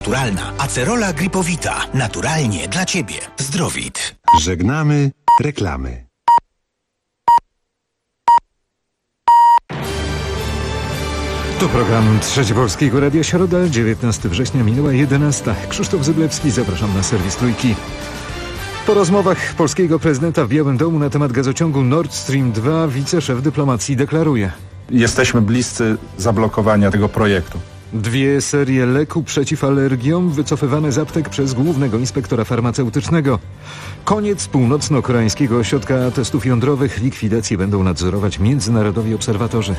Naturalna. Acerola Gripowita. Naturalnie dla Ciebie. Zdrowit. Żegnamy reklamy. To program Trzeci Polskiego Radia, środa, 19 września, minęła 11. Krzysztof Zyblewski, zapraszam na serwis Trójki. Po rozmowach polskiego prezydenta w Białym Domu na temat gazociągu Nord Stream 2 wiceszef dyplomacji deklaruje: jesteśmy bliscy zablokowania tego projektu. 2 serie leku przeciw alergiom wycofywane z aptek przez głównego inspektora farmaceutycznego. Koniec północno-koreańskiego ośrodka testów jądrowych. Likwidację będą nadzorować międzynarodowi obserwatorzy.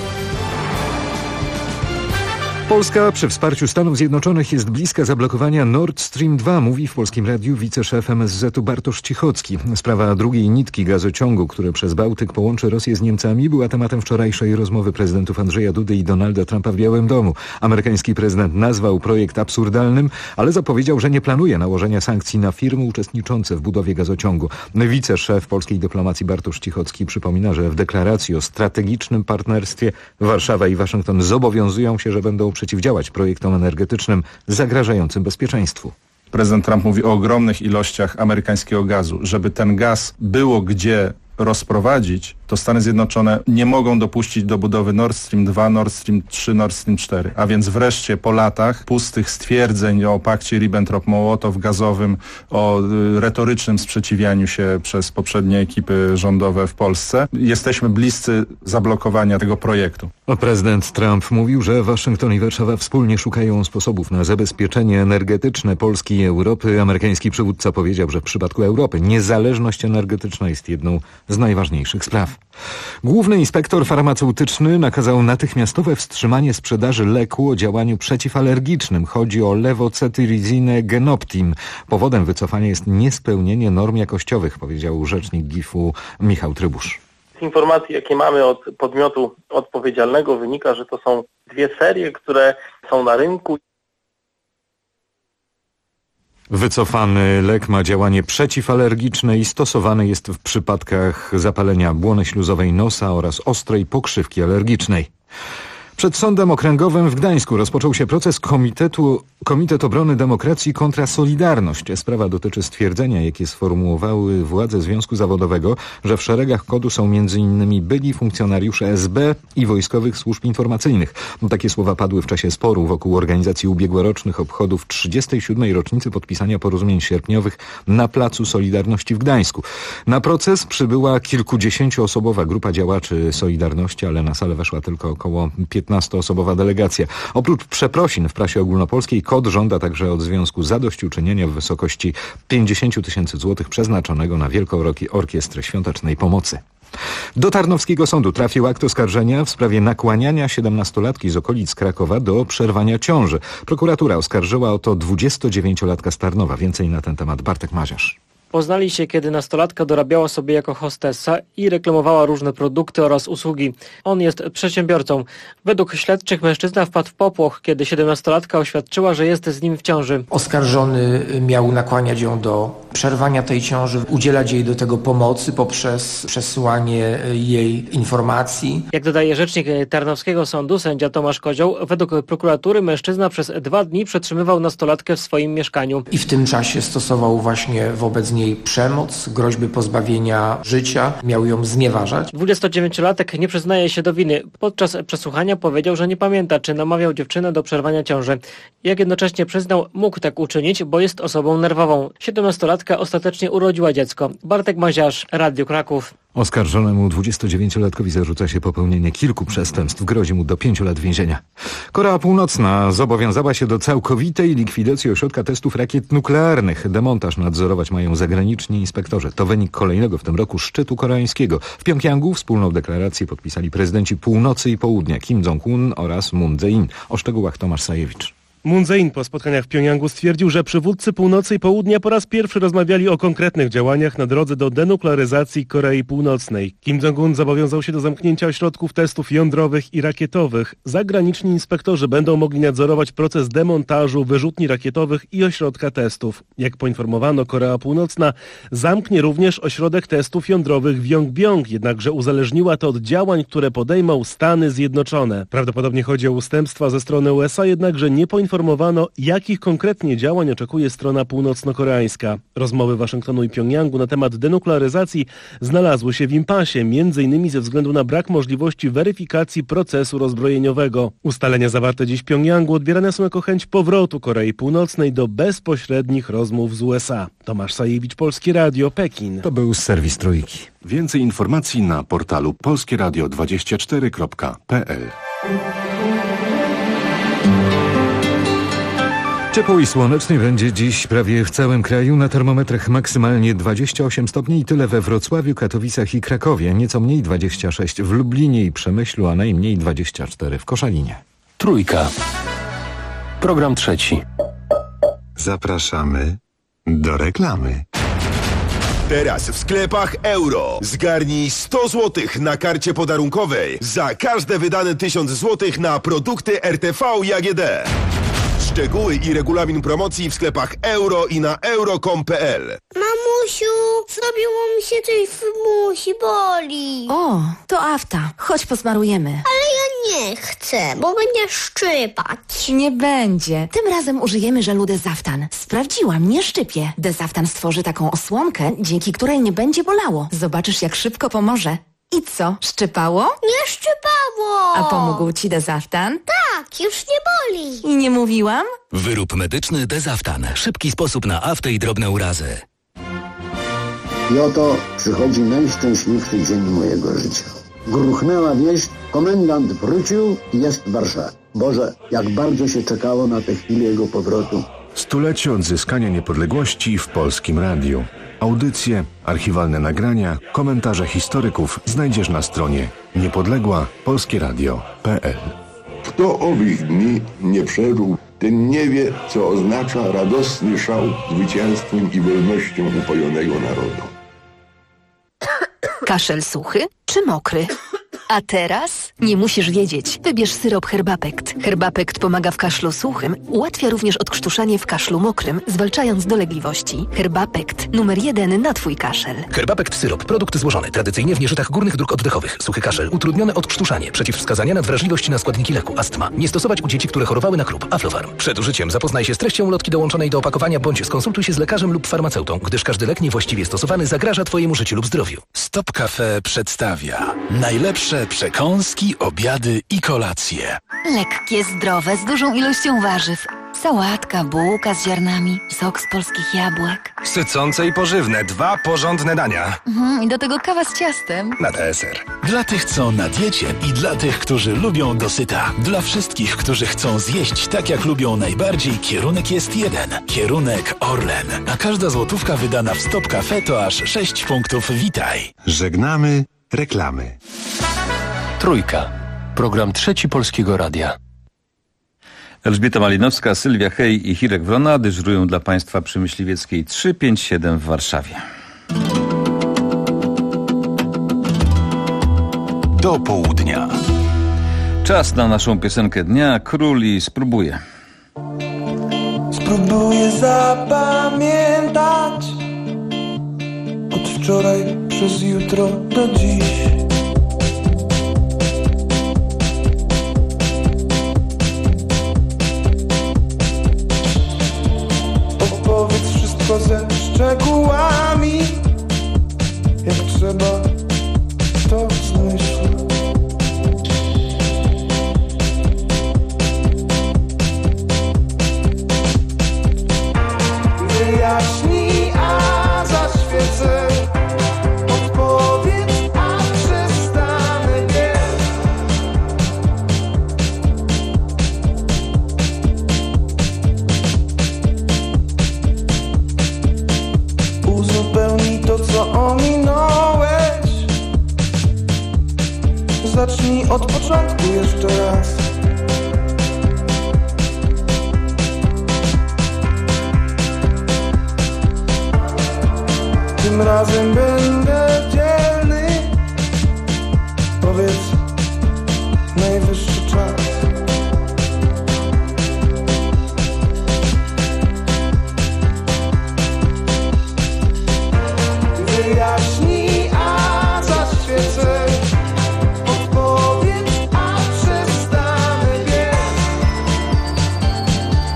Polska przy wsparciu Stanów Zjednoczonych jest bliska zablokowania Nord Stream 2, mówi w Polskim Radiu wiceszef MSZ-u Bartosz Cichocki. Sprawa drugiej nitki gazociągu, który przez Bałtyk połączy Rosję z Niemcami, była tematem wczorajszej rozmowy prezydentów Andrzeja Dudy i Donalda Trumpa w Białym Domu. Amerykański prezydent nazwał projekt absurdalnym, ale zapowiedział, że nie planuje nałożenia sankcji na firmy uczestniczące w budowie gazociągu. Wiceszef polskiej dyplomacji Bartosz Cichocki przypomina, że w deklaracji o strategicznym partnerstwie Warszawa i Waszyngton zobowiązują się, że będą przeciwdziałać projektom energetycznym zagrażającym bezpieczeństwu. Prezydent Trump mówi o ogromnych ilościach amerykańskiego gazu. Żeby ten gaz było gdzie rozprowadzić, to Stany Zjednoczone nie mogą dopuścić do budowy Nord Stream 2, Nord Stream 3, Nord Stream 4. A więc wreszcie po latach pustych stwierdzeń o pakcie Ribbentrop-Mołotow gazowym, o retorycznym sprzeciwianiu się przez poprzednie ekipy rządowe w Polsce, jesteśmy bliscy zablokowania tego projektu. Prezydent Trump mówił, że Waszyngton i Warszawa wspólnie szukają sposobów na zabezpieczenie energetyczne Polski i Europy. Amerykański przywódca powiedział, że w przypadku Europy niezależność energetyczna jest jedną z najważniejszych spraw. Główny inspektor farmaceutyczny nakazał natychmiastowe wstrzymanie sprzedaży leku o działaniu przeciwalergicznym. Chodzi o levocetirizine Genoptim. Powodem wycofania jest niespełnienie norm jakościowych, powiedział rzecznik GIF-u Michał Trybusz. Z informacji, jakie mamy od podmiotu odpowiedzialnego, wynika, że to są 2 serie, które są na rynku. Wycofany lek ma działanie przeciwalergiczne i stosowany jest w przypadkach zapalenia błony śluzowej nosa oraz ostrej pokrzywki alergicznej. Przed Sądem Okręgowym w Gdańsku rozpoczął się proces Komitet Obrony Demokracji kontra Solidarność. Sprawa dotyczy stwierdzenia, jakie sformułowały władze Związku Zawodowego, że w szeregach KOD-u są m.in. byli funkcjonariusze SB i wojskowych służb informacyjnych. Takie słowa padły w czasie sporu wokół organizacji ubiegłorocznych obchodów 37. rocznicy podpisania porozumień sierpniowych na Placu Solidarności w Gdańsku. Na proces przybyła kilkudziesięcioosobowa grupa działaczy Solidarności, ale na salę weszła tylko około 15-osobowa delegacja. Oprócz przeprosin w prasie ogólnopolskiej KOD żąda także od związku zadośćuczynienia w wysokości 50 000 złotych przeznaczonego na Wielką Orkiestrę Świątecznej Pomocy. Do Tarnowskiego Sądu trafił akt oskarżenia w sprawie nakłaniania 17-latki z okolic Krakowa do przerwania ciąży. Prokuratura oskarżyła o to 29-latka z Tarnowa. Więcej na ten temat Bartek Maziarz. Poznali się, kiedy nastolatka dorabiała sobie jako hostessa i reklamowała różne produkty oraz usługi. On jest przedsiębiorcą. Według śledczych mężczyzna wpadł w popłoch, kiedy 17-latka oświadczyła, że jest z nim w ciąży. Oskarżony miał nakłaniać ją do przerwania tej ciąży, udzielać jej do tego pomocy poprzez przesyłanie jej informacji. Jak dodaje rzecznik Tarnowskiego Sądu, sędzia Tomasz Kozioł, według prokuratury mężczyzna przez 2 dni przetrzymywał nastolatkę w swoim mieszkaniu. I w tym czasie stosował właśnie wobec niej przemoc, groźby pozbawienia życia, miał ją znieważać. 29-latek nie przyznaje się do winy. Podczas przesłuchania powiedział, że nie pamięta, czy namawiał dziewczynę do przerwania ciąży. Jak jednocześnie przyznał, mógł tak uczynić, bo jest osobą nerwową. 17-latka ostatecznie urodziła dziecko. Bartek Maziarz, Radio Kraków. Oskarżonemu 29-latkowi zarzuca się popełnienie kilku przestępstw. Grozi mu do 5 lat więzienia. Korea Północna zobowiązała się do całkowitej likwidacji ośrodka testów rakiet nuklearnych. Demontaż nadzorować mają zagraniczni inspektorzy. To wynik kolejnego w tym roku szczytu koreańskiego. W Pjongjangu wspólną deklarację podpisali prezydenci Północy i Południa Kim Jong-un oraz Moon Jae-in. O szczegółach Tomasz Sajewicz. Moon Jae-in po spotkaniach w Pjongjangu stwierdził, że przywódcy Północy i Południa po raz pierwszy rozmawiali o konkretnych działaniach na drodze do denuklearyzacji Korei Północnej. Kim Jong-un zobowiązał się do zamknięcia ośrodków testów jądrowych i rakietowych. Zagraniczni inspektorzy będą mogli nadzorować proces demontażu wyrzutni rakietowych i ośrodka testów. Jak poinformowano, Korea Północna zamknie również ośrodek testów jądrowych w Yongbyon, jednakże uzależniła to od działań, które podejmą Stany Zjednoczone. Prawdopodobnie chodzi o ustępstwa ze strony USA, jednakże nie poinformowano poinformowano, jakich konkretnie działań oczekuje strona północno-koreańska. Rozmowy Waszyngtonu i Pjongjangu na temat denuklearyzacji znalazły się w impasie, m.in. ze względu na brak możliwości weryfikacji procesu rozbrojeniowego. Ustalenia zawarte dziś w Pjongjangu odbierane są jako chęć powrotu Korei Północnej do bezpośrednich rozmów z USA. Tomasz Sajewicz, Polskie Radio, Pekin. To był serwis Trójki. Więcej informacji na portalu polskieradio24.pl. Ciepło i słonecznie będzie dziś prawie w całym kraju. Na termometrach maksymalnie 28 stopni i tyle we Wrocławiu, Katowicach i Krakowie. Nieco mniej 26 w Lublinie i Przemyślu, a najmniej 24 w Koszalinie. Trójka. Program trzeci. Zapraszamy do reklamy. Teraz w sklepach Euro. Zgarnij 100 zł na karcie podarunkowej za każde wydane 1000 zł na produkty RTV i AGD. Szczegóły i regulamin promocji w sklepach Euro i na euro.com.pl. Mamusiu, zrobiło mi się coś w musi, boli. O, to afta. Chodź posmarujemy. Ale ja nie chcę, bo będzie szczypać. Nie będzie. Tym razem użyjemy żelu Dezaftan. Sprawdziłam, nie szczypie. Dezaftan stworzy taką osłonkę, dzięki której nie będzie bolało. Zobaczysz, jak szybko pomoże. I co, szczypało? Nie szczypało. A pomógł ci Dezaftan? Tak, już nie boli. I nie mówiłam? Wyrób medyczny Dezaftan. Szybki sposób na aftę i drobne urazy. I oto przychodzi najszczęśliwszy dzień mojego życia. Gruchnęła wieść, komendant wrócił i jest w Warszawie. Boże, jak bardzo się czekało na tę chwilę jego powrotu. Stulecie odzyskania niepodległości w Polskim Radiu. Audycje, archiwalne nagrania, komentarze historyków znajdziesz na stronie niepodległa-polskieradio.pl. Kto owych dni nie przeżył, ten nie wie, co oznacza radosny szał zwycięstwem i wolnością upojonego narodu. Kaszel suchy czy mokry? A teraz nie musisz wiedzieć. Wybierz syrop Herbapekt. Herbapekt pomaga w kaszlu suchym, ułatwia również odkrztuszanie w kaszlu mokrym, zwalczając dolegliwości. Herbapekt, numer 1 na Twój kaszel. Herbapekt syrop. Produkt złożony tradycyjnie w nieżytach górnych dróg oddechowych. Suchy kaszel, utrudnione odkrztuszanie, przeciwwskazania, nadwrażliwość na składniki leku, astma. Nie stosować u dzieci, które chorowały na chrób. Aflofarm. Przed użyciem zapoznaj się z treścią ulotki dołączonej do opakowania bądź skonsultuj się z lekarzem lub farmaceutą, gdyż każdy lek niewłaściwie stosowany zagraża Twojemu życiu lub zdrowiu. Stop Cafe przedstawia najlepsze przekąski, obiady i kolacje. Lekkie, zdrowe, z dużą ilością warzyw. Sałatka, bułka z ziarnami, sok z polskich jabłek. Sycące i pożywne, 2 porządne dania. I do tego kawa z ciastem. Na deser. Dla tych, co na diecie i dla tych, którzy lubią dosyta. Dla wszystkich, którzy chcą zjeść tak, jak lubią najbardziej, kierunek jest jeden. Kierunek Orlen. A każda złotówka wydana w Stop Cafe to aż 6 punktów Witaj. Żegnamy reklamy. Trójka. Program trzeci Polskiego Radia. Elżbieta Malinowska, Sylwia Hej i Hirek Wrona dyżurują dla Państwa przy Myśliwieckiej 357 w Warszawie. Do południa. Czas na naszą piosenkę dnia. Król i spróbuję. Spróbuję zapamiętać od wczoraj przez jutro do dziś. Opowiedz wszystko ze szczegółami, jak trzeba to zmyśl. Wyjaśnij, a zaświecę. Odpowiedz, a przestanę biec. Uzupełnij to, co ominąłeś. Zacznij od początku jeszcze raz. Tym razem będę dzielny. Powiedz, najwyższy czas. Wyjaśnij, a zaświecę. Odpowiedz, a przestanę biec.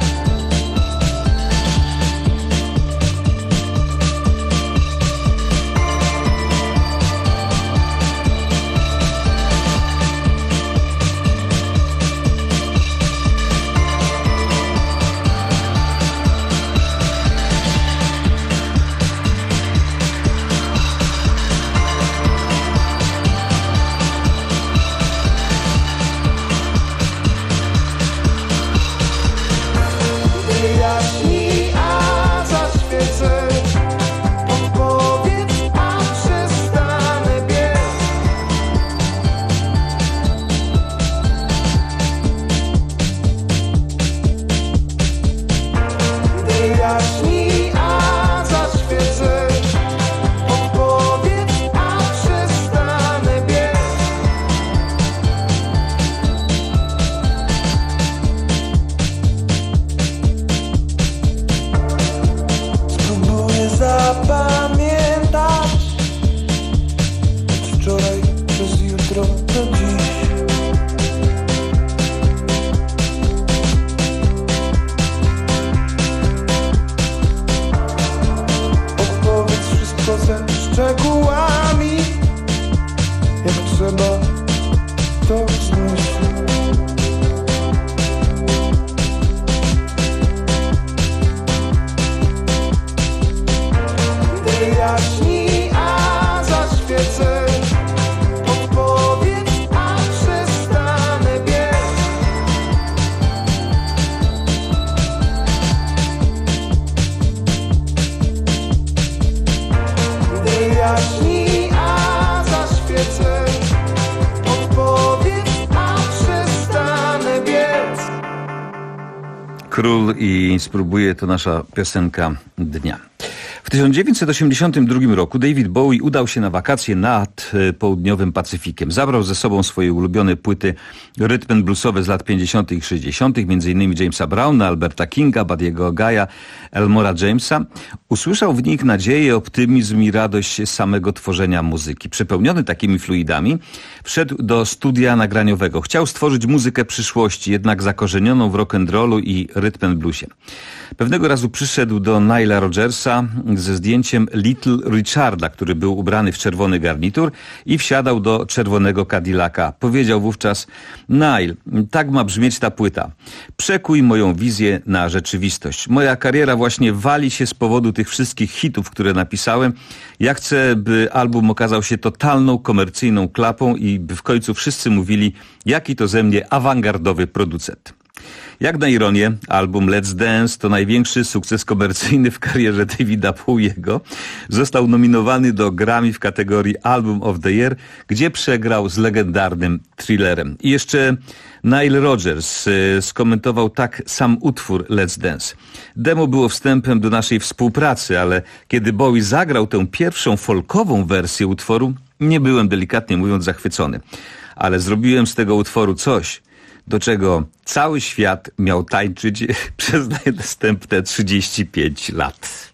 Król i spróbuję, to nasza piosenka dnia. W 1982 roku David Bowie udał się na wakacje nad południowym Pacyfikiem. Zabrał ze sobą swoje ulubione płyty rytm and bluesowe z lat 50. i 60., m.in. Jamesa Browna, Alberta Kinga, Buddy'ego Guy'a, Elmora Jamesa. Usłyszał w nich nadzieję, optymizm i radość samego tworzenia muzyki. Przepełniony takimi fluidami, wszedł do studia nagraniowego. Chciał stworzyć muzykę przyszłości, jednak zakorzenioną w rock'n'rollu i rytm and bluesie. Pewnego razu przyszedł do Nila Rodgersa ze zdjęciem Little Richarda, który był ubrany w czerwony garnitur i wsiadał do czerwonego Cadillaca. Powiedział wówczas: Nile, tak ma brzmieć ta płyta. Przekuj moją wizję na rzeczywistość. Moja kariera właśnie wali się z powodu tych wszystkich hitów, które napisałem. Ja chcę, by album okazał się totalną komercyjną klapą i by w końcu wszyscy mówili, jaki to ze mnie awangardowy producent. Jak na ironię, album Let's Dance to największy sukces komercyjny w karierze Davida Bowiego. Został nominowany do Grammy w kategorii Album of the Year, gdzie przegrał z legendarnym Thrillerem. I jeszcze Nile Rodgers skomentował tak sam utwór Let's Dance. Demo było wstępem do naszej współpracy, ale kiedy Bowie zagrał tę pierwszą folkową wersję utworu, nie byłem, delikatnie mówiąc, zachwycony. Ale zrobiłem z tego utworu coś, do czego cały świat miał tańczyć przez następne 35 lat.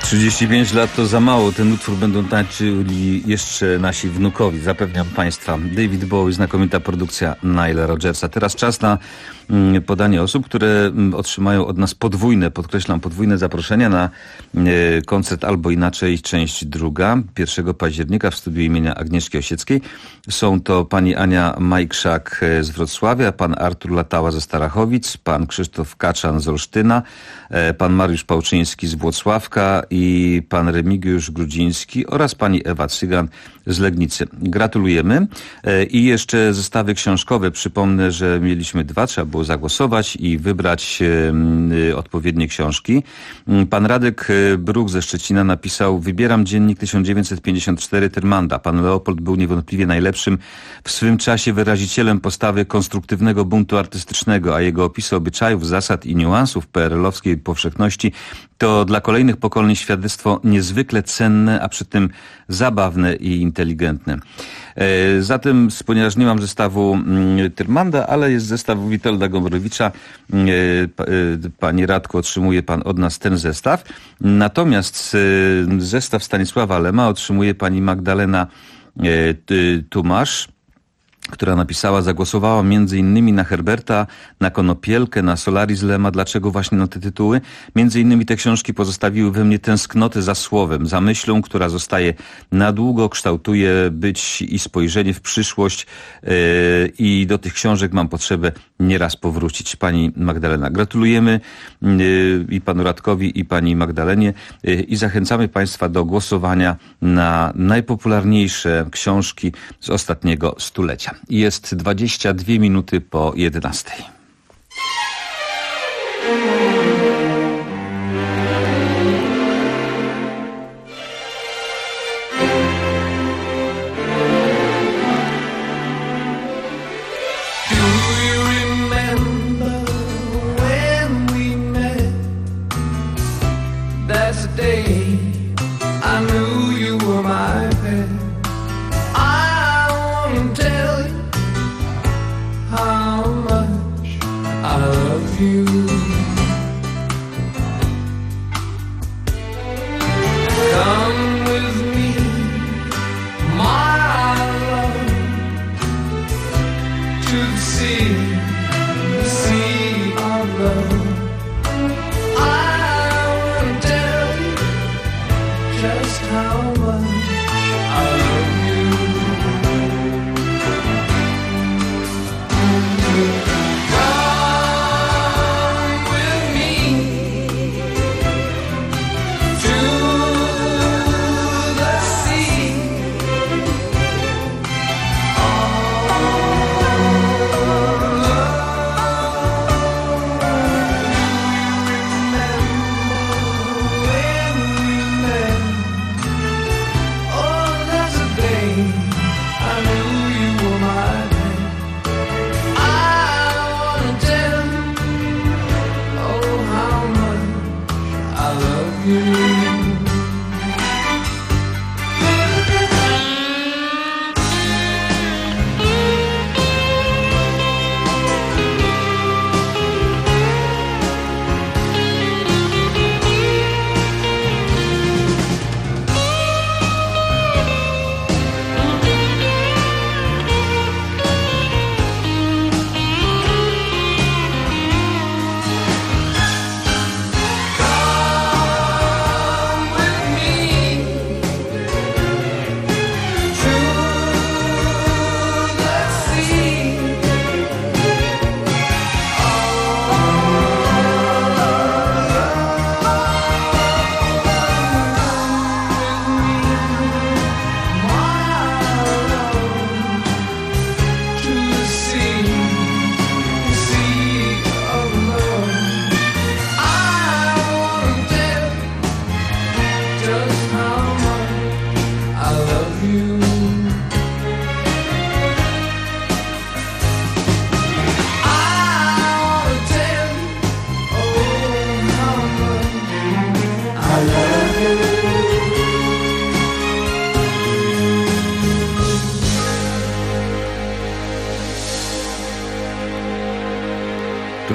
35 lat to za mało. Ten utwór będą tańczyli jeszcze nasi wnukowi, zapewniam Państwa. David Bowie, znakomita produkcja Nila Rodgersa. Teraz czas na podanie osób, które otrzymają od nas podwójne, podkreślam, podwójne zaproszenia na koncert Albo Inaczej, część druga, 1 października w studiu imienia Agnieszki Osieckiej. Są to pani Ania Majkszak z Wrocławia, pan Artur Latała ze Starachowic, pan Krzysztof Kaczan z Olsztyna, pan Mariusz Pałczyński z Włocławka i pan Remigiusz Grudziński oraz pani Ewa Cygan z Legnicy. Gratulujemy. I jeszcze zestawy książkowe. Przypomnę, że mieliśmy 2, trzeba było zagłosować i wybrać odpowiednie książki. Pan Radek Bruch ze Szczecina napisał: wybieram dziennik 1954 Tyrmanda. Pan Leopold był niewątpliwie najlepszym w swym czasie wyrazicielem postawy konstruktywnego buntu artystycznego, a jego opisy obyczajów, zasad i niuansów PRL-owskiej powszechności to dla kolejnych pokoleń świadectwo niezwykle cenne, a przy tym zabawne i inteligentne. Zatem, ponieważ nie mam zestawu Tyrmanda, ale jest zestaw Witolda Gombrowicza, panie Radku, otrzymuje pan od nas ten zestaw. Natomiast zestaw Stanisława Lema otrzymuje pani Magdalena Tumasz, która napisała: zagłosowała między innymi na Herberta, na Konopielkę, na Solaris Lema. Dlaczego właśnie na te tytuły? Między innymi te książki pozostawiły we mnie tęsknotę za słowem, za myślą, która zostaje na długo, kształtuje być i spojrzenie w przyszłość i do tych książek mam potrzebę nieraz powrócić. Pani Magdalena, gratulujemy i panu Radkowi, i pani Magdalenie i zachęcamy Państwa do głosowania na najpopularniejsze książki z ostatniego stulecia. Jest 22 minuty po 11.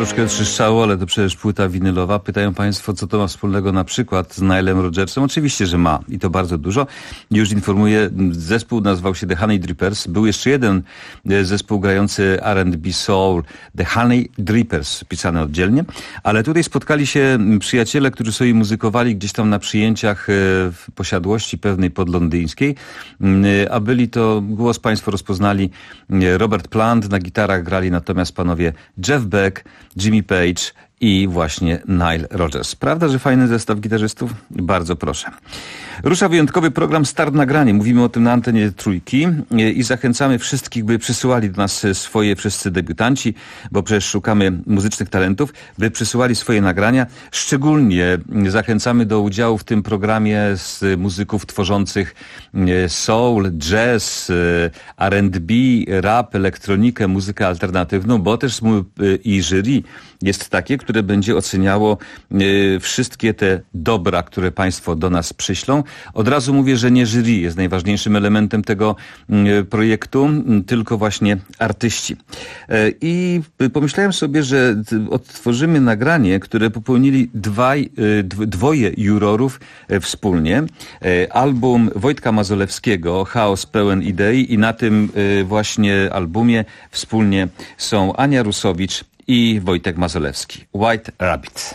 troszkę trzeszczało, ale to przecież płyta winylowa. Pytają Państwo, co to ma wspólnego na przykład z Nilem Rodgersem. Oczywiście, że ma i to bardzo dużo. Już informuję, zespół nazywał się The Honey Drippers. Był jeszcze jeden zespół grający R&B Soul, The Honey Drippers, pisany oddzielnie. Ale tutaj spotkali się przyjaciele, którzy sobie muzykowali gdzieś tam na przyjęciach w posiadłości pewnej podlondyńskiej. A byli to, głos Państwo rozpoznali, Robert Plant, na gitarach grali natomiast panowie Jeff Beck, Jimmy Page i właśnie Nile Rodgers. Prawda, że fajny zestaw gitarzystów? Bardzo proszę. Rusza wyjątkowy program Start Nagranie. Mówimy o tym na antenie Trójki i zachęcamy wszystkich, by przysyłali do nas swoje wszyscy debiutanci, bo przecież szukamy muzycznych talentów, by przysyłali swoje nagrania. Szczególnie zachęcamy do udziału w tym programie z muzyków tworzących soul, jazz, R&B, rap, elektronikę, muzykę alternatywną, bo też i jury jest takie, które będzie oceniało wszystkie te dobra, które Państwo do nas przyślą. Od razu mówię, że nie jury jest najważniejszym elementem tego projektu, tylko właśnie artyści. I pomyślałem sobie, że odtworzymy nagranie, które popełnili dwoje jurorów wspólnie. Album Wojtka Mazolewskiego, Chaos pełen idei, i na tym właśnie albumie wspólnie są Ania Rusowicz i Wojtek Mazolewski. White Rabbit.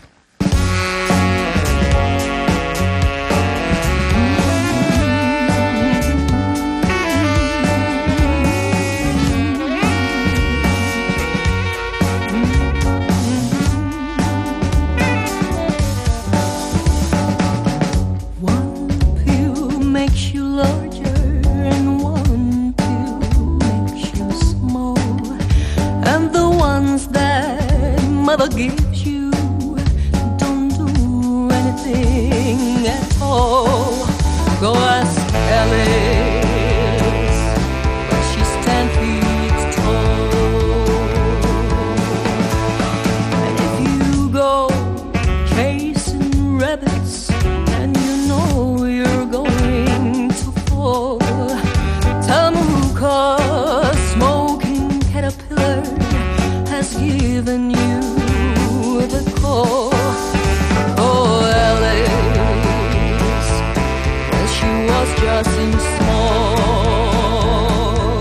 Mother gives you, don't do anything at all. Go ask Alice, but she's 10 feet tall. And if you go chasing rabbits and you know you're going to fall, tell them who, 'cause smoking caterpillar has given you the call. Oh, Alice, as she was just in small.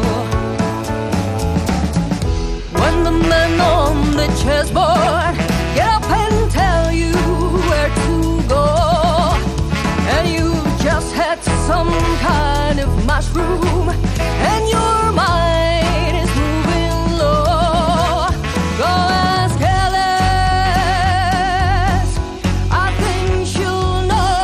When the men on the chessboard get up and tell you where to go, and you just had some kind of mushroom, and your mind is moving low, go ask Alice, I think she'll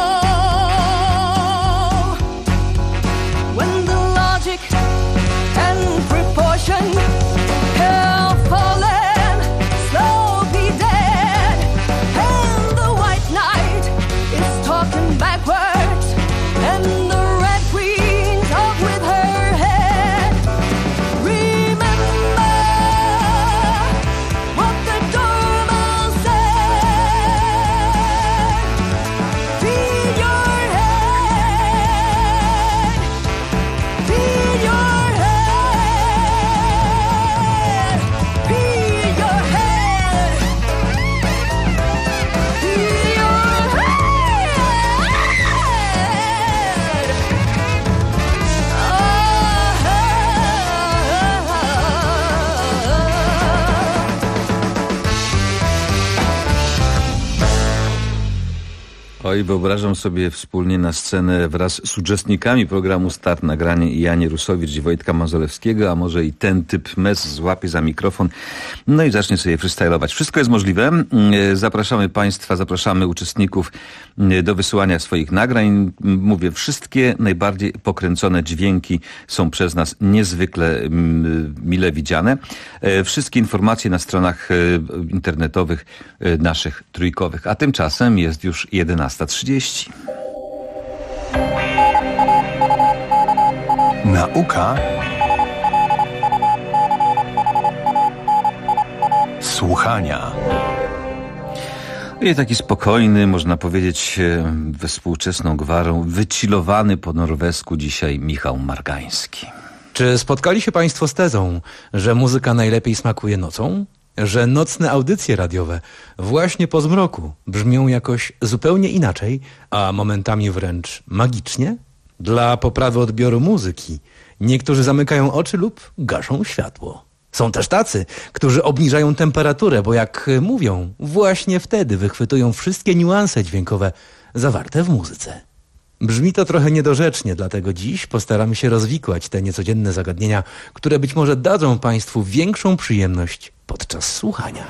know. When the logic and proportion have fallen, slow be dead, and the white knight is talking backwards, and the red queen talk with her head. Remember what the doorbell said. Feed your head, feed your head, feed your head, feed your Oj, wyobrażam sobie wspólnie na scenę wraz z uczestnikami programu Start Nagranie i Janie Rusowicz i Wojtka Mazolewskiego, a może i ten typ mes złapie za mikrofon, no i zacznie sobie freestylować. Wszystko jest możliwe. Zapraszamy Państwa, zapraszamy uczestników do wysyłania swoich nagrań. Mówię, wszystkie najbardziej pokręcone dźwięki są przez nas niezwykle mile widziane. Wszystkie informacje na stronach internetowych naszych trójkowych. A tymczasem jest już 11:30. Nauka słuchania. I taki spokojny, można powiedzieć, współczesną gwarą, wychillowany po norwesku dzisiaj Michał Margański. Czy spotkali się Państwo z tezą, że muzyka najlepiej smakuje nocą? że nocne audycje radiowe właśnie po zmroku brzmią jakoś zupełnie inaczej, a momentami wręcz magicznie? Dla poprawy odbioru muzyki niektórzy zamykają oczy lub gaszą światło. Są też tacy, którzy obniżają temperaturę, bo jak mówią, właśnie wtedy wychwytują wszystkie niuanse dźwiękowe zawarte w muzyce. Brzmi to trochę niedorzecznie, dlatego dziś postaramy się rozwikłać te niecodzienne zagadnienia, które być może dadzą Państwu większą przyjemność podczas słuchania.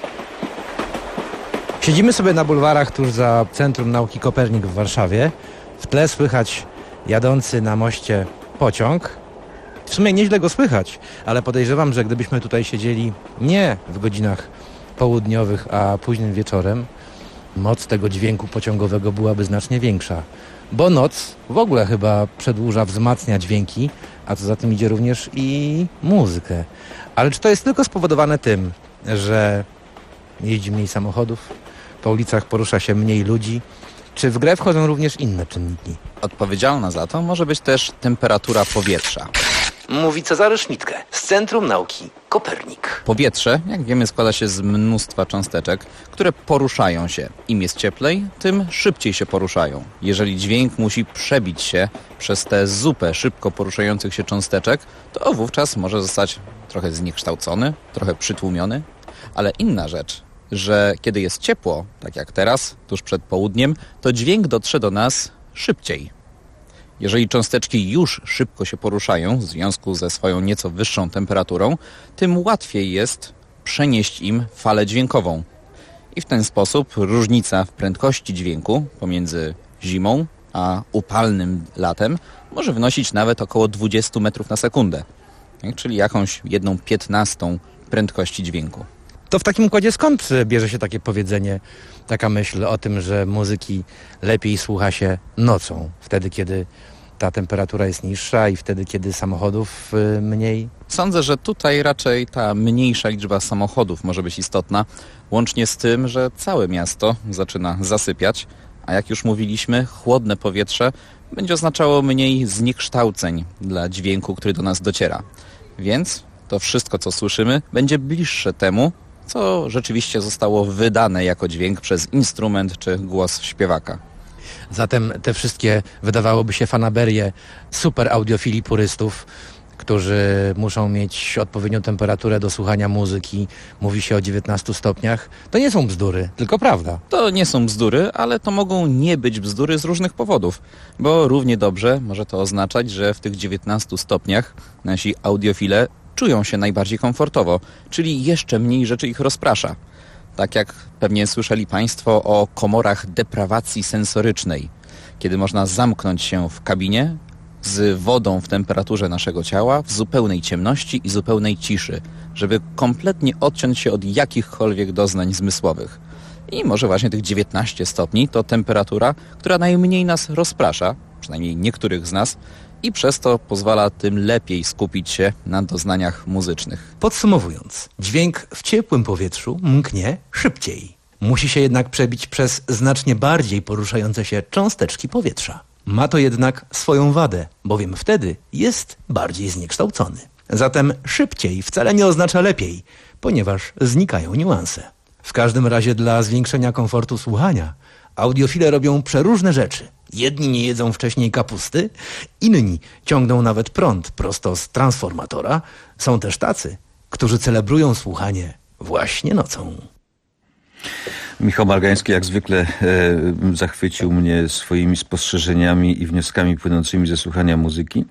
Siedzimy sobie na bulwarach tuż za Centrum Nauki Kopernik w Warszawie. W tle słychać jadący na moście pociąg. W sumie nieźle go słychać, ale podejrzewam, że gdybyśmy tutaj siedzieli nie w godzinach południowych, a późnym wieczorem, moc tego dźwięku pociągowego byłaby znacznie większa. Bo noc w ogóle chyba przedłuża, wzmacnia dźwięki, a co za tym idzie również i muzykę. Ale czy to jest tylko spowodowane tym, że jeździ mniej samochodów, po ulicach porusza się mniej ludzi, czy w grę wchodzą również inne czynniki? Odpowiedzialna za to może być też temperatura powietrza. Mówi Cezary Szmitke z Centrum Nauki Kopernik. Powietrze, jak wiemy, składa się z mnóstwa cząsteczek, które poruszają się. Im jest cieplej, tym szybciej się poruszają. Jeżeli dźwięk musi przebić się przez tę zupę szybko poruszających się cząsteczek, to wówczas może zostać trochę zniekształcony, trochę przytłumiony. Ale inna rzecz, że kiedy jest ciepło, tak jak teraz, tuż przed południem, to dźwięk dotrze do nas szybciej. Jeżeli cząsteczki już szybko się poruszają w związku ze swoją nieco wyższą temperaturą, tym łatwiej jest przenieść im falę dźwiękową. I w ten sposób różnica w prędkości dźwięku pomiędzy zimą a upalnym latem może wynosić nawet około 20 metrów na sekundę, czyli jakąś 1/15 prędkości dźwięku. To w takim układzie skąd bierze się takie powiedzenie, taka myśl o tym, że muzyki lepiej słucha się nocą, wtedy kiedy ta temperatura jest niższa i wtedy kiedy samochodów mniej? Sądzę, że tutaj raczej ta mniejsza liczba samochodów może być istotna, łącznie z tym, że całe miasto zaczyna zasypiać, a jak już mówiliśmy, chłodne powietrze będzie oznaczało mniej zniekształceń dla dźwięku, który do nas dociera. Więc to wszystko, co słyszymy, będzie bliższe temu, co rzeczywiście zostało wydane jako dźwięk przez instrument czy głos śpiewaka. Zatem te wszystkie, wydawałoby się, fanaberie super audiofili purystów, którzy muszą mieć odpowiednią temperaturę do słuchania muzyki, mówi się o 19 stopniach, to nie są bzdury, tylko prawda. To nie są bzdury, ale to mogą nie być bzdury z różnych powodów, bo równie dobrze może to oznaczać, że w tych 19 stopniach nasi audiofile czują się najbardziej komfortowo, czyli jeszcze mniej rzeczy ich rozprasza. Tak jak pewnie słyszeli Państwo o komorach deprawacji sensorycznej, kiedy można zamknąć się w kabinie z wodą w temperaturze naszego ciała, w zupełnej ciemności i zupełnej ciszy, żeby kompletnie odciąć się od jakichkolwiek doznań zmysłowych. I może właśnie tych 19 stopni to temperatura, która najmniej nas rozprasza, przynajmniej niektórych z nas, i przez to pozwala tym lepiej skupić się na doznaniach muzycznych. Podsumowując, dźwięk w ciepłym powietrzu mknie szybciej. Musi się jednak przebić przez znacznie bardziej poruszające się cząsteczki powietrza. Ma to jednak swoją wadę, bowiem wtedy jest bardziej zniekształcony. Zatem szybciej wcale nie oznacza lepiej, ponieważ znikają niuanse. W każdym razie dla zwiększenia komfortu słuchania audiofile robią przeróżne rzeczy. Jedni nie jedzą wcześniej kapusty, inni ciągną nawet prąd prosto z transformatora. Są też tacy, którzy celebrują słuchanie właśnie nocą. Michał Margański jak zwykle zachwycił mnie swoimi spostrzeżeniami i wnioskami płynącymi ze słuchania muzyki.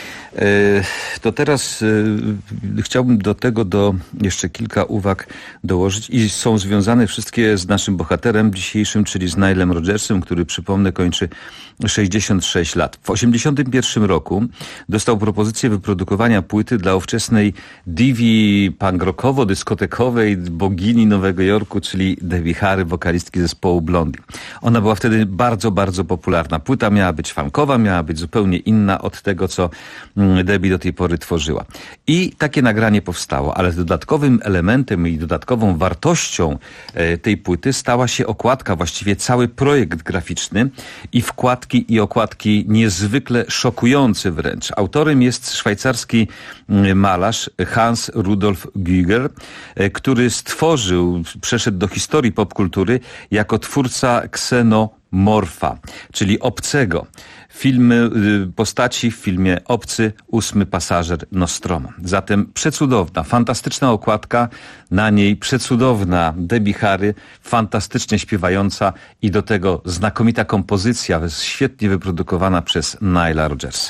To teraz chciałbym do tego jeszcze kilka uwag dołożyć i są związane wszystkie z naszym bohaterem dzisiejszym, czyli z Nilem Rodgersem, który, przypomnę, kończy 66 lat. W 1981 roku dostał propozycję wyprodukowania płyty dla ówczesnej divi punk rockowo-dyskotekowej bogini Nowego Jorku, czyli Debbie Harry, wokalistki zespołu Blondie. Ona była wtedy bardzo, bardzo popularna. Płyta miała być funkowa, miała być zupełnie inna od tego, co Debbie do tej pory tworzyła. I takie nagranie powstało, ale dodatkowym elementem i dodatkową wartością tej płyty stała się okładka, właściwie cały projekt graficzny i wkładki i okładki niezwykle szokujące wręcz. Autorem jest szwajcarski malarz Hans Rudolf Güger, który przeszedł do historii popkultury jako twórca ksenomorfa, czyli obcego. Postaci w filmie Obcy, 8 pasażer Nostromo. Zatem przecudowna, fantastyczna okładka, na niej przecudowna Debbie Harry, fantastycznie śpiewająca i do tego znakomita kompozycja, świetnie wyprodukowana przez Nila Rodgersa.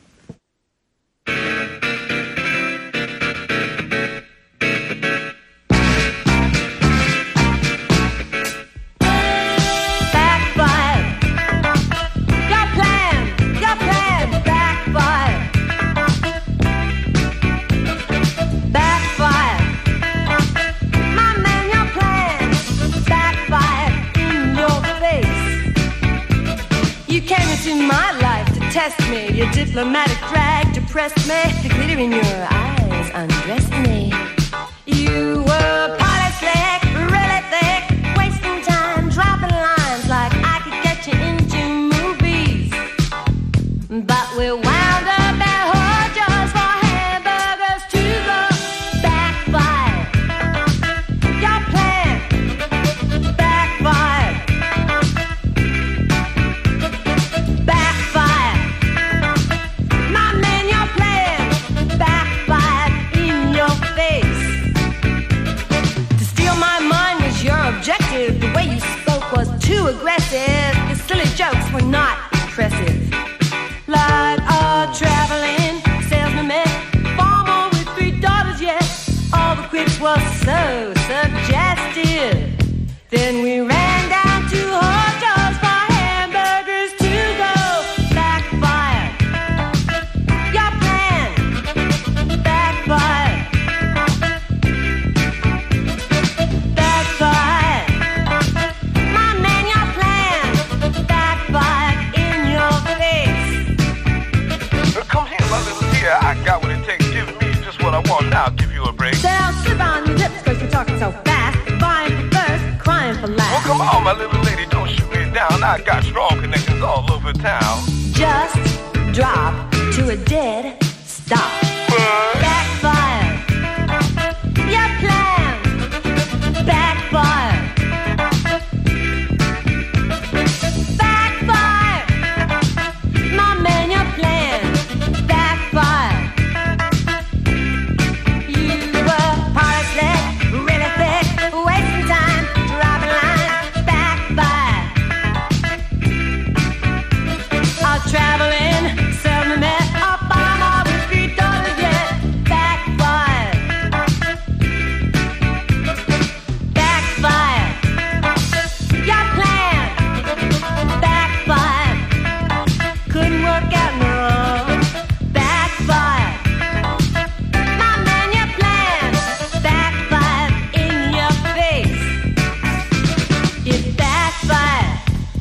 Test me, your diplomatic drag depressed me. The glitter in your eyes undressed me. You were party slick, really thick, wasting time, dropping lines like I could get you into movies. But we wound up at Hojo's for hamburgers to go. Backfire. Your plan backfire. Backfire. Objective, the way you spoke was too aggressive. Your silly jokes were not impressive. Like a traveling salesman met, farmer with 3 daughters, yes. All the quips were so suggestive. Then we ran down to Hojo's for hamburgers to go. Backfire. Your plan backfire. Backfire. I got what it takes, giving me just what I want. Now I'll give you a break. Now slip on your lips, cause you're talking so fast. Vying for first, crying for last. Well, come on, my little lady, don't shoot me down. I got strong connections all over town. Just drop to a dead stop. Backfire. Your plan backfire. Backfire. My man, your plan backfire. You were party slick, really thick, wasting time, dropping lines, backfire. Our traveling seldom met, Obama with 3 daughters yet, backfire. Backfire. Your plan backfire. Couldn't work out no. Backfire. My man, your plan backfired in your face. It backfired.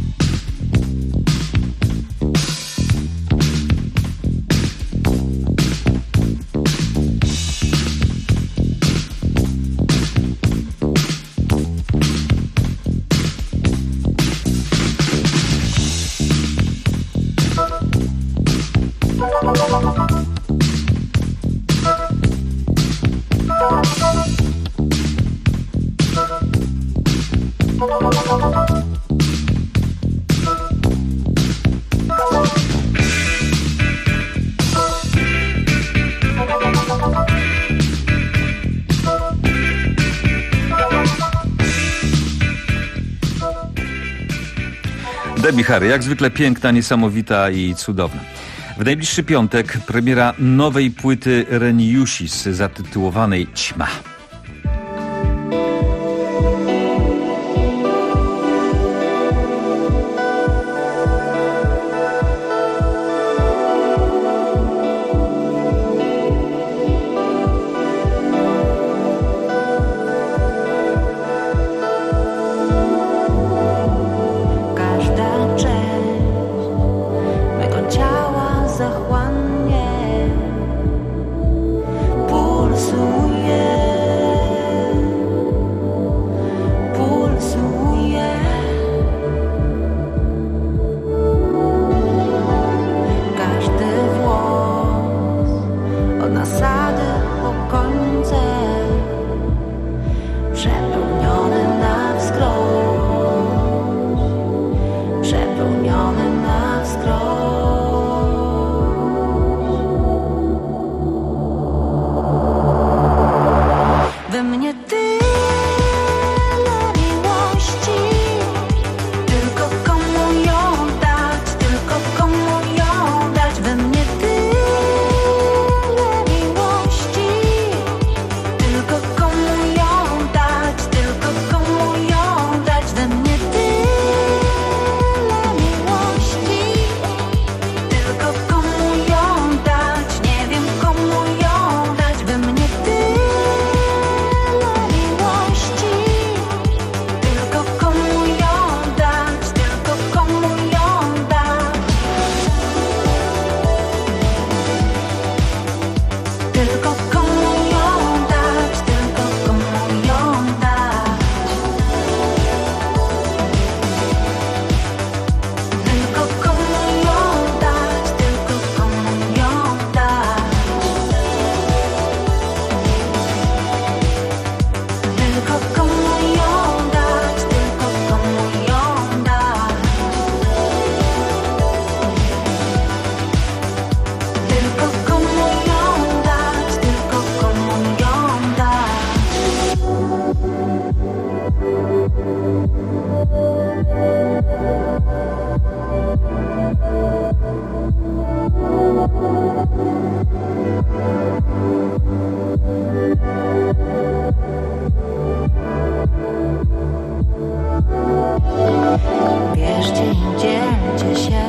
Debbie Harry, jak zwykle piękna, niesamowita i cudowna. W najbliższy piątek premiera nowej płyty Reniusis zatytułowanej Ćma. Każda część mego ciała zachłannie Bierzcie i dzielcie się,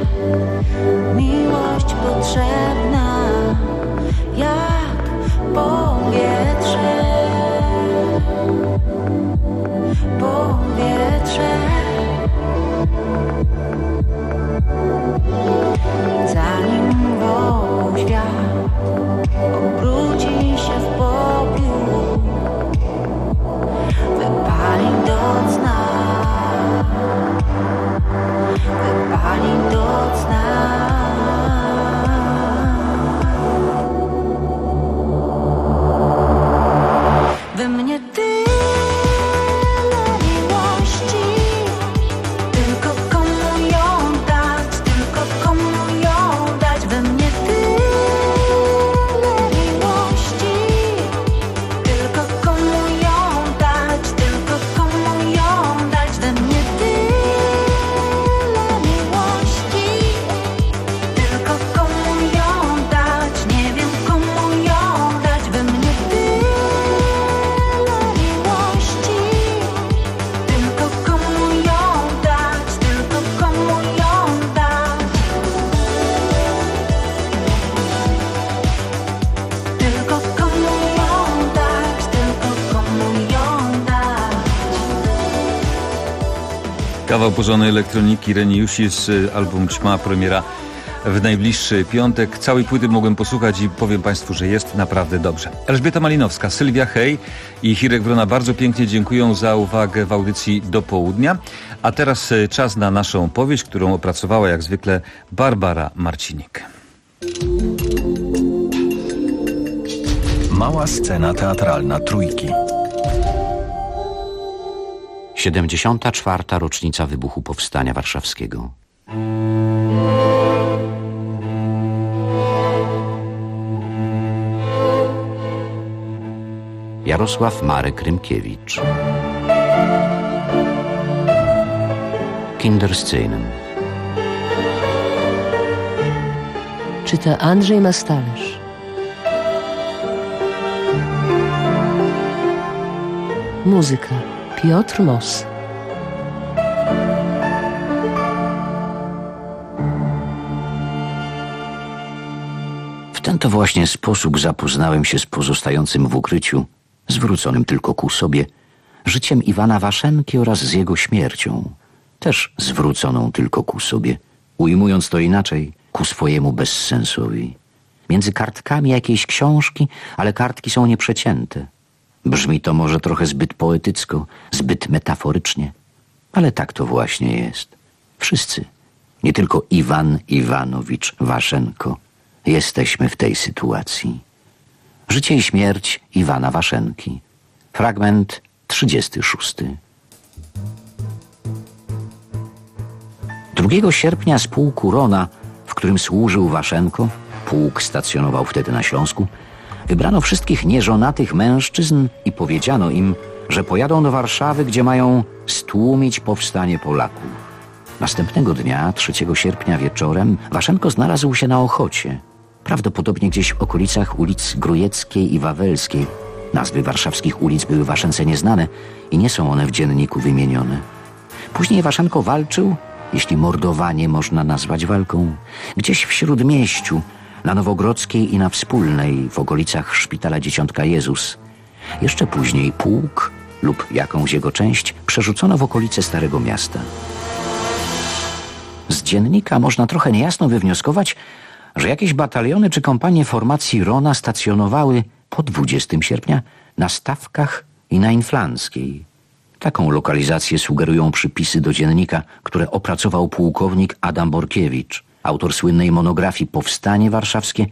miłość potrzebna jak powietrze, powietrze. Zanim wokół świat obrudzi się w popiół, wypali do cna, wypali do cna. We mnie tyle miłości, tylko komu ją dać, tylko komu ją dać. We mnie tyle miłości, tylko komu ją dać, tylko komu ją dać. We mnie tyle miłości, tylko komu ją dać, nie wiem komu ją dać. We mnie tyle miłości, tylko komu ją dać, tylko komu ją dać, tylko komu ją dać, tylko komu ją dać. Kawał porządnej elektroniki Reniusi z album Ćma, premiera w najbliższy piątek. Całej płyty mogłem posłuchać i powiem Państwu, że jest naprawdę dobrze. Elżbieta Malinowska, Sylwia Hej i Hirek Wrona bardzo pięknie dziękuję za uwagę w audycji do południa. A teraz czas na naszą powieść, którą opracowała jak zwykle Barbara Marcinik. Mała scena teatralna Trójki. 74. rocznica wybuchu Powstania Warszawskiego. Jarosław Marek Rymkiewicz. Kinderszenen. Czyta Andrzej Mastalerz. Muzyka Piotr Moss. W ten to właśnie sposób zapoznałem się z pozostającym w ukryciu, zwróconym tylko ku sobie, życiem Iwana Waszenki oraz z jego śmiercią, też zwróconą tylko ku sobie, ujmując to inaczej, ku swojemu bezsensowi. Między kartkami jakiejś książki, ale kartki są nieprzecięte. Brzmi to może trochę zbyt poetycko, zbyt metaforycznie, ale tak to właśnie jest. Wszyscy, nie tylko Iwan Iwanowicz Waszenko, jesteśmy w tej sytuacji. Życie i śmierć Iwana Waszenki. Fragment 36. 2 sierpnia z pułku Rona, w którym służył Waszenko, pułk stacjonował wtedy na Śląsku, wybrano wszystkich nieżonatych mężczyzn i powiedziano im, że pojadą do Warszawy, gdzie mają stłumić powstanie Polaków. Następnego dnia, 3 sierpnia wieczorem, Waszenko znalazł się na Ochocie, prawdopodobnie gdzieś w okolicach ulic Grujeckiej i Wawelskiej. Nazwy warszawskich ulic były Waszence nieznane i nie są one w dzienniku wymienione. Później Waszenko walczył, jeśli mordowanie można nazwać walką, gdzieś w Śródmieściu, na Nowogrodzkiej i na Wspólnej, w okolicach Szpitala Dzieciątka Jezus. Jeszcze później pułk lub jakąś jego część przerzucono w okolice Starego Miasta. Z dziennika można trochę niejasno wywnioskować, że jakieś bataliony czy kompanie formacji Rona stacjonowały po 20 sierpnia na Stawkach i na Inflanckiej. Taką lokalizację sugerują przypisy do dziennika, które opracował pułkownik Adam Borkiewicz, autor słynnej monografii Powstanie Warszawskie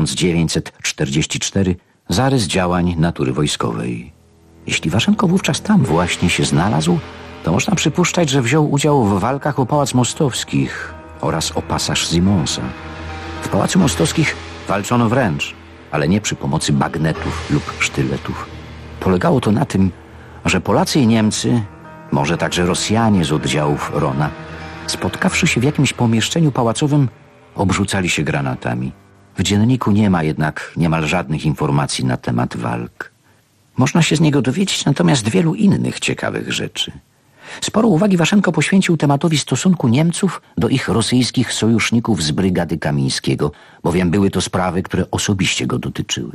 1944, zarys działań natury wojskowej. Jeśli Waszenko wówczas tam właśnie się znalazł, to można przypuszczać, że wziął udział w walkach o Pałac Mostowskich oraz o pasaż Simonsa. W Pałacu Mostowskich walczono wręcz, ale nie przy pomocy bagnetów lub sztyletów. Polegało to na tym, że Polacy i Niemcy może także Rosjanie z oddziałów Rona, spotkawszy się w jakimś pomieszczeniu pałacowym, obrzucali się granatami. W dzienniku nie ma jednak niemal żadnych informacji na temat walk. Można się z niego dowiedzieć natomiast wielu innych ciekawych rzeczy. Sporo uwagi Waszenko poświęcił tematowi stosunku Niemców do ich rosyjskich sojuszników z brygady Kamińskiego, bowiem były to sprawy, które osobiście go dotyczyły.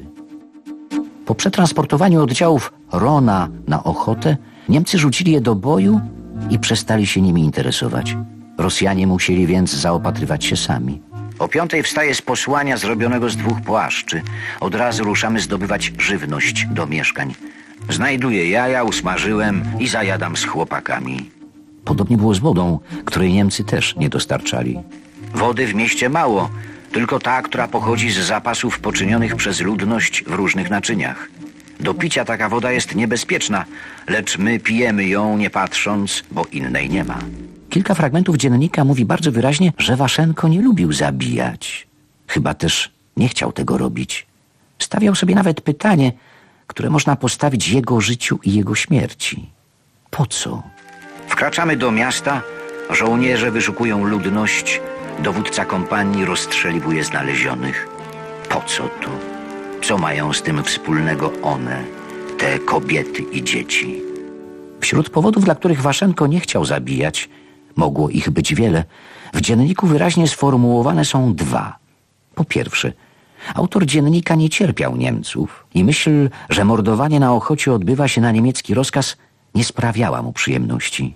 Po przetransportowaniu oddziałów Rona na Ochotę Niemcy rzucili je do boju i przestali się nimi interesować. Rosjanie musieli więc zaopatrywać się sami. O 5:00 wstaję z posłania zrobionego z 2 płaszczy. Od razu ruszamy zdobywać żywność do mieszkań. Znajduję jaja, usmażyłem i zajadam z chłopakami. Podobnie było z wodą, której Niemcy też nie dostarczali. Wody w mieście mało, tylko ta, która pochodzi z zapasów poczynionych przez ludność w różnych naczyniach. Do picia taka woda jest niebezpieczna, lecz my pijemy ją nie patrząc, bo innej nie ma. Kilka fragmentów dziennika mówi bardzo wyraźnie, że Waszenko nie lubił zabijać. Chyba też nie chciał tego robić. Stawiał sobie nawet pytanie, które można postawić jego życiu i jego śmierci. Po co? Wkraczamy do miasta, żołnierze wyszukują ludność, dowódca kompanii rozstrzeliwuje znalezionych. Po co to? Co mają z tym wspólnego one, te kobiety i dzieci? Wśród powodów, dla których Waszenko nie chciał zabijać, mogło ich być wiele, w dzienniku wyraźnie sformułowane są 2. Po pierwsze, autor dziennika nie cierpiał Niemców i myśl, że mordowanie na Ochocie odbywa się na niemiecki rozkaz, nie sprawiała mu przyjemności.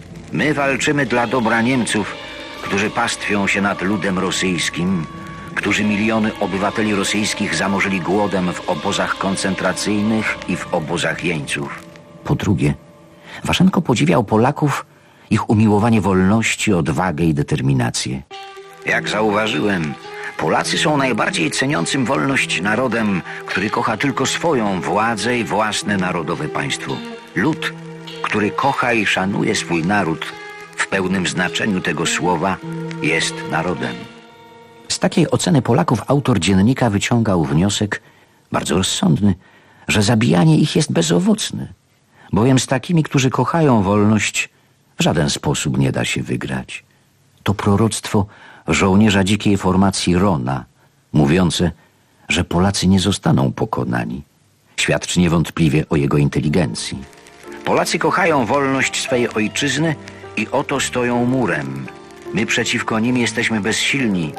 My walczymy dla dobra Niemców, którzy pastwią się nad ludem rosyjskim, którzy miliony obywateli rosyjskich zamorzyli głodem w obozach koncentracyjnych i w obozach jeńców. Po drugie, Waszenko podziwiał Polaków, ich umiłowanie wolności, odwagę i determinację. Jak zauważyłem, Polacy są najbardziej ceniącym wolność narodem, który kocha tylko swoją władzę i własne narodowe państwo. Lud, który kocha i szanuje swój naród, w pełnym znaczeniu tego słowa, jest narodem. Z takiej oceny Polaków autor dziennika wyciągał wniosek, bardzo rozsądny, że zabijanie ich jest bezowocne, bowiem z takimi, którzy kochają wolność, w żaden sposób nie da się wygrać. To proroctwo żołnierza dzikiej formacji Rona, mówiące, że Polacy nie zostaną pokonani, świadczy niewątpliwie o jego inteligencji. Polacy kochają wolność swej ojczyzny i oto stoją murem. My przeciwko nim jesteśmy bezsilni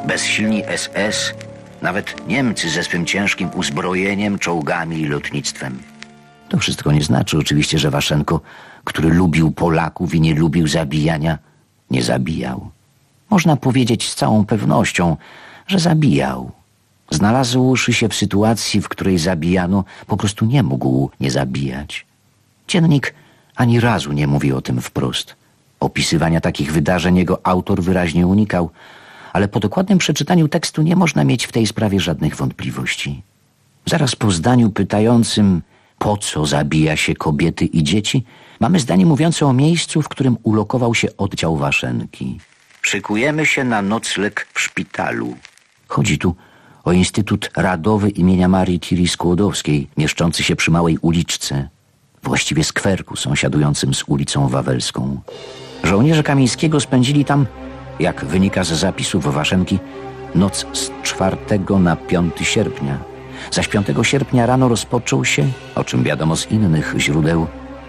SS, nawet Niemcy ze swym ciężkim uzbrojeniem, czołgami i lotnictwem. To wszystko nie znaczy oczywiście, że Waszenko, który lubił Polaków i nie lubił zabijania, nie zabijał. Można powiedzieć z całą pewnością, że zabijał. Znalazłszy się w sytuacji, w której zabijano, po prostu nie mógł nie zabijać. Dziennik ani razu nie mówi o tym wprost. Opisywania takich wydarzeń jego autor wyraźnie unikał, ale po dokładnym przeczytaniu tekstu nie można mieć w tej sprawie żadnych wątpliwości. Zaraz po zdaniu pytającym, po co zabija się kobiety i dzieci, mamy zdanie mówiące o miejscu, w którym ulokował się oddział Waszenki. Szykujemy się na nocleg w szpitalu. Chodzi tu o Instytut Radowy imienia Marii Curie Skłodowskiej, mieszczący się przy małej uliczce, właściwie skwerku sąsiadującym z ulicą Wawelską. Żołnierze Kamińskiego spędzili tam, jak wynika z zapisów Waszenki, noc z 4 na 5 sierpnia. Zaś 5 sierpnia rano rozpoczął się, o czym wiadomo z innych źródeł,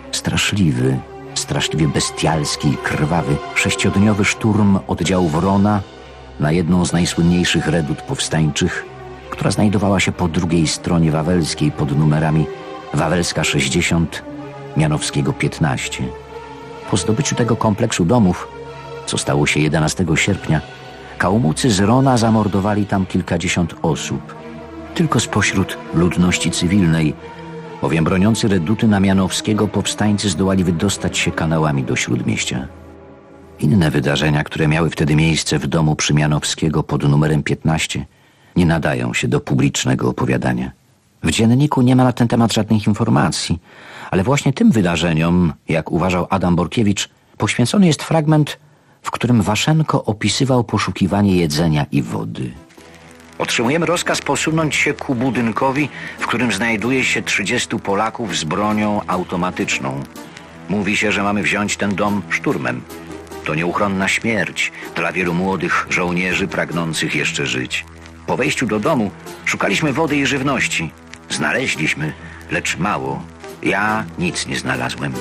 straszliwie bestialski i krwawy 6-dniowy szturm oddziału Wrona na jedną z najsłynniejszych redut powstańczych, która znajdowała się po drugiej stronie Wawelskiej pod numerami Wawelska 60, Mianowskiego 15. Po zdobyciu tego kompleksu domów, co stało się 11 sierpnia, Kałmucy z Rona zamordowali tam kilkadziesiąt osób. Tylko spośród ludności cywilnej, bowiem broniący reduty na Mianowskiego powstańcy zdołali wydostać się kanałami do Śródmieścia. Inne wydarzenia, które miały wtedy miejsce w domu przy Mianowskiego pod numerem 15, nie nadają się do publicznego opowiadania. W dzienniku nie ma na ten temat żadnych informacji, ale właśnie tym wydarzeniom, jak uważał Adam Borkiewicz, poświęcony jest fragment, w którym Waszenko opisywał poszukiwanie jedzenia i wody. Otrzymujemy rozkaz posunąć się ku budynkowi, w którym znajduje się 30 Polaków z bronią automatyczną. Mówi się, że mamy wziąć ten dom szturmem. To nieuchronna śmierć dla wielu młodych żołnierzy pragnących jeszcze żyć. Po wejściu do domu szukaliśmy wody i żywności. Znaleźliśmy, lecz mało. Ja nic nie znalazłem.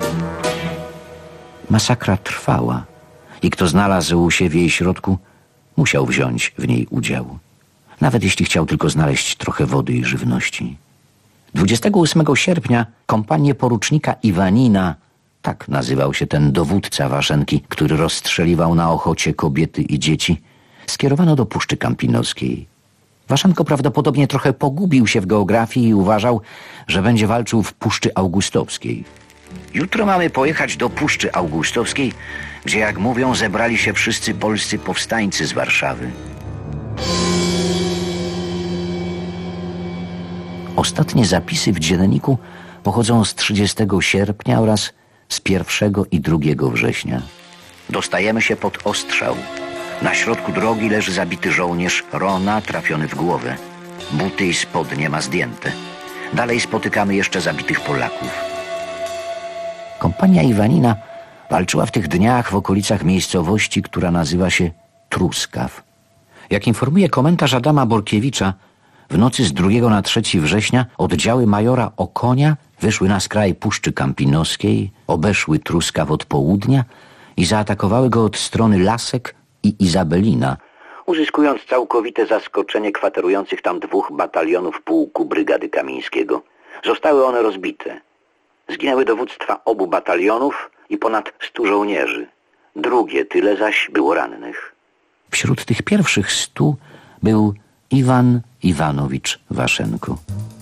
Masakra trwała i kto znalazł się w jej środku, musiał wziąć w niej udział. Nawet jeśli chciał tylko znaleźć trochę wody i żywności. 28 sierpnia kompanię porucznika Iwanina, tak nazywał się ten dowódca Waszenki, który rozstrzeliwał na Ochocie kobiety i dzieci, skierowano do Puszczy Kampinoskiej. Waszenko prawdopodobnie trochę pogubił się w geografii i uważał, że będzie walczył w Puszczy Augustowskiej. Jutro mamy pojechać do Puszczy Augustowskiej, gdzie, jak mówią, zebrali się wszyscy polscy powstańcy z Warszawy. Ostatnie zapisy w dzienniku pochodzą z 30 sierpnia oraz z 1 i 2 września. Dostajemy się pod ostrzał. Na środku drogi leży zabity żołnierz Rona, trafiony w głowę. Buty i spodnie ma zdjęte. Dalej spotykamy jeszcze zabitych Polaków. Kompania Iwanina walczyła w tych dniach w okolicach miejscowości, która nazywa się Truskaw. Jak informuje komentarz Adama Borkiewicza, w nocy z 2 na 3 września oddziały majora Okonia wyszły na skraj Puszczy Kampinoskiej, obeszły Truskaw od południa i zaatakowały go od strony Lasek i Izabelina, uzyskując całkowite zaskoczenie kwaterujących tam 2 batalionów pułku Brygady Kamińskiego. Zostały one rozbite. Zginęły dowództwa obu batalionów i ponad 100 żołnierzy. Drugie tyle zaś było rannych. Wśród tych pierwszych 100 był Iwan Iwanowicz Waszenko.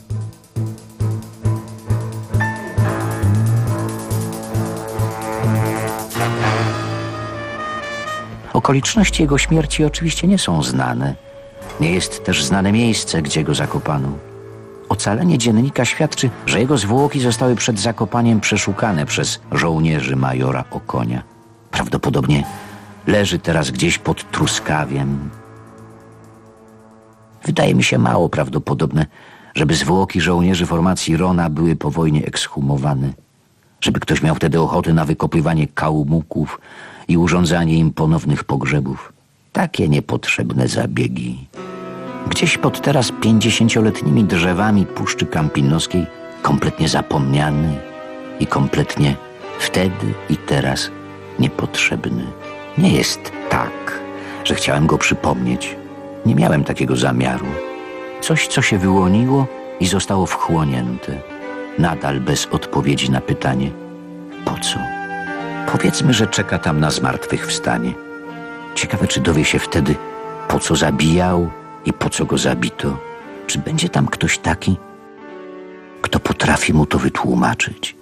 Okoliczności jego śmierci oczywiście nie są znane. Nie jest też znane miejsce, gdzie go zakopano. Ocalenie dziennika świadczy, że jego zwłoki zostały przed zakopaniem przeszukane przez żołnierzy majora Okonia. Prawdopodobnie leży teraz gdzieś pod Truskawiem. Wydaje mi się mało prawdopodobne, żeby zwłoki żołnierzy formacji Rona były po wojnie ekshumowane. Żeby ktoś miał wtedy ochotę na wykopywanie kałmuków i urządzanie im ponownych pogrzebów. Takie niepotrzebne zabiegi. Gdzieś pod teraz 50-letnimi drzewami Puszczy Kampinoskiej, kompletnie zapomniany i kompletnie wtedy i teraz niepotrzebny. Nie jest tak, że chciałem go przypomnieć. Nie miałem takiego zamiaru. Coś, co się wyłoniło i zostało wchłonięte. Nadal bez odpowiedzi na pytanie, po co? Powiedzmy, że czeka tam na zmartwychwstanie. Ciekawe, czy dowie się wtedy, po co zabijał i po co go zabito. Czy będzie tam ktoś taki, kto potrafi mu to wytłumaczyć?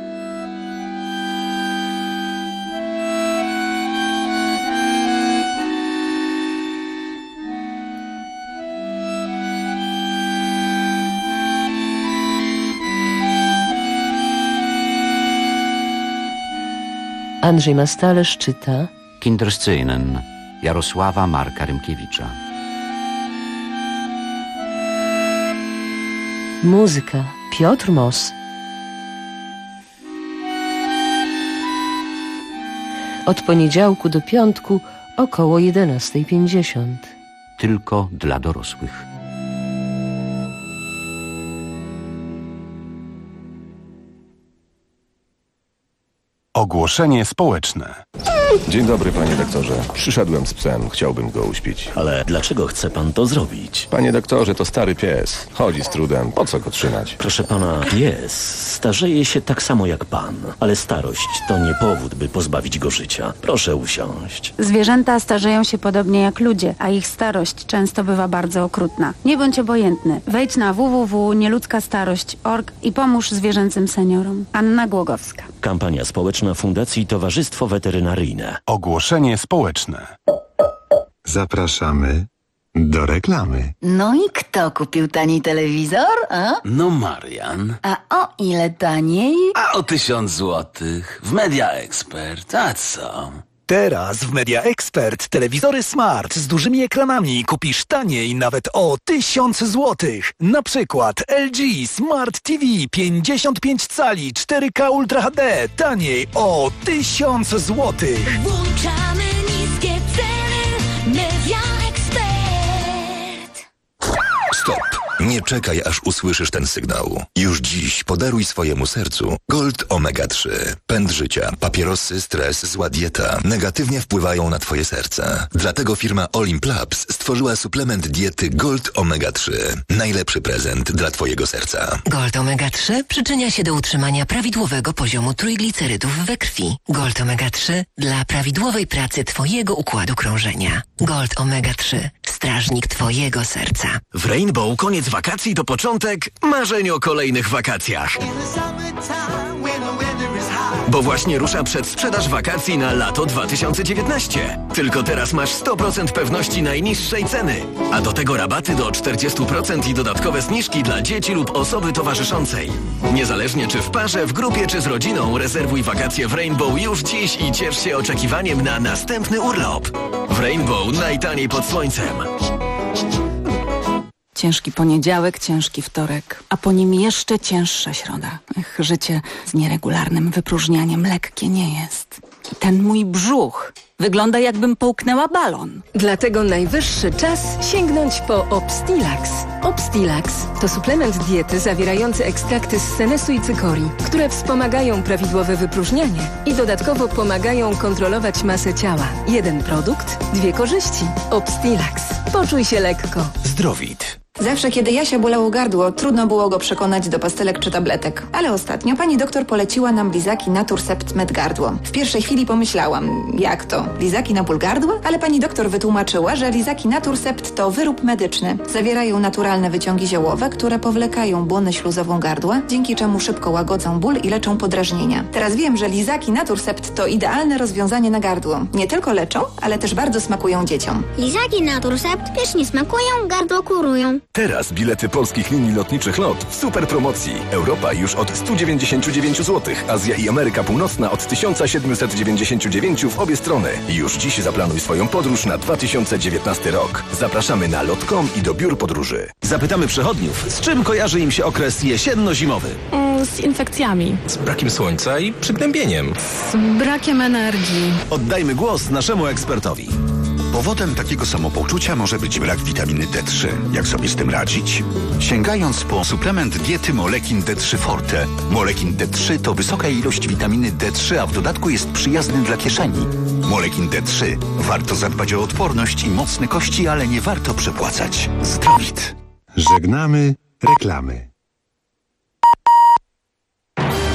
Andrzej Mastalerz czyta Kinderscenen Jarosława Marka Rymkiewicza. Muzyka Piotr Mos. Od poniedziałku do piątku około 11:50. Tylko dla dorosłych. Ogłoszenie społeczne. Dzień dobry, panie doktorze. Przyszedłem z psem, chciałbym go uśpić. Ale dlaczego chce pan to zrobić? Panie doktorze, to stary pies. Chodzi z trudem. Po co go trzymać? Proszę pana, pies starzeje się tak samo jak pan. Ale starość to nie powód, by pozbawić go życia. Proszę usiąść. Zwierzęta starzeją się podobnie jak ludzie, a ich starość często bywa bardzo okrutna. Nie bądź obojętny. Wejdź na www.nieludzkastarość.org i pomóż zwierzęcym seniorom. Anna Głogowska. Kampania społeczna Fundacji Towarzystwo Weterynaryjne. Ogłoszenie społeczne. Zapraszamy do reklamy. No i kto kupił tani telewizor, a? No Marian. A o ile taniej? A o 1000 złotych w Media Expert, a co? Teraz w Media Expert telewizory smart z dużymi ekranami kupisz taniej nawet o 1000 zł. Na przykład LG Smart TV 55 cali 4K Ultra HD taniej o 1000 zł. Włączamy niskie ceny. Media Expert. Stop! Nie czekaj, aż usłyszysz ten sygnał. Już dziś podaruj swojemu sercu Gold Omega 3. Pęd życia, papierosy, stres, zła dieta negatywnie wpływają na twoje serce. Dlatego firma Olimp Labs stworzyła suplement diety Gold Omega 3. Najlepszy prezent dla twojego serca. Gold Omega 3 przyczynia się do utrzymania prawidłowego poziomu trójglicerydów we krwi. Gold Omega 3 dla prawidłowej pracy twojego układu krążenia. Gold Omega 3. Strażnik twojego serca. W Rainbow koniec wakacji to początek marzeń o kolejnych wakacjach. Bo właśnie rusza przedsprzedaż wakacji na lato 2019. Tylko teraz masz 100% pewności najniższej ceny. A do tego rabaty do 40% i dodatkowe zniżki dla dzieci lub osoby towarzyszącej. Niezależnie czy w parze, w grupie czy z rodziną, rezerwuj wakacje w Rainbow już dziś i ciesz się oczekiwaniem na następny urlop. W Rainbow najtaniej pod słońcem. Ciężki poniedziałek, ciężki wtorek, a po nim jeszcze cięższa środa. Życie z nieregularnym wypróżnianiem lekkie nie jest. I ten mój brzuch wygląda, jakbym połknęła balon. Dlatego najwyższy czas sięgnąć po Obstilax. Obstilax to suplement diety zawierający ekstrakty z senesu i cykorii, które wspomagają prawidłowe wypróżnianie i dodatkowo pomagają kontrolować masę ciała. Jeden produkt, dwie korzyści. Obstilax. Poczuj się lekko. Zdrowit. Zawsze, kiedy Jasia bolało gardło, trudno było go przekonać do pastelek czy tabletek. Ale ostatnio pani doktor poleciła nam lizaki Naturcept Med Gardło. W pierwszej chwili pomyślałam, jak to? Lizaki na ból gardła? Ale pani doktor wytłumaczyła, że lizaki Naturcept to wyrób medyczny. Zawierają naturalne wyciągi ziołowe, które powlekają błonę śluzową gardła, dzięki czemu szybko łagodzą ból i leczą podrażnienia. Teraz wiem, że lizaki Naturcept to idealne rozwiązanie na gardło. Nie tylko leczą, ale też bardzo smakują dzieciom. Lizaki Naturcept pysznie smakują, gardło kurują. Teraz bilety polskich linii lotniczych LOT w super promocji. Europa już od 199 zł, Azja i Ameryka Północna od 1799 w obie strony. Już dziś zaplanuj swoją podróż na 2019 rok. Zapraszamy na lot.com i do biur podróży. Zapytamy przechodniów, z czym kojarzy im się okres jesienno-zimowy? Z infekcjami. Z brakiem słońca i przygnębieniem. Z brakiem energii. Oddajmy głos naszemu ekspertowi. Powodem takiego samopoczucia może być brak witaminy D3. Jak sobie z tym radzić? Sięgając po suplement diety Molekin D3 Forte. Molekin D3 to wysoka ilość witaminy D3, a w dodatku jest przyjazny dla kieszeni. Molekin D3. Warto zadbać o odporność i mocne kości, ale nie warto przepłacać. Zdrowit. Żegnamy reklamy.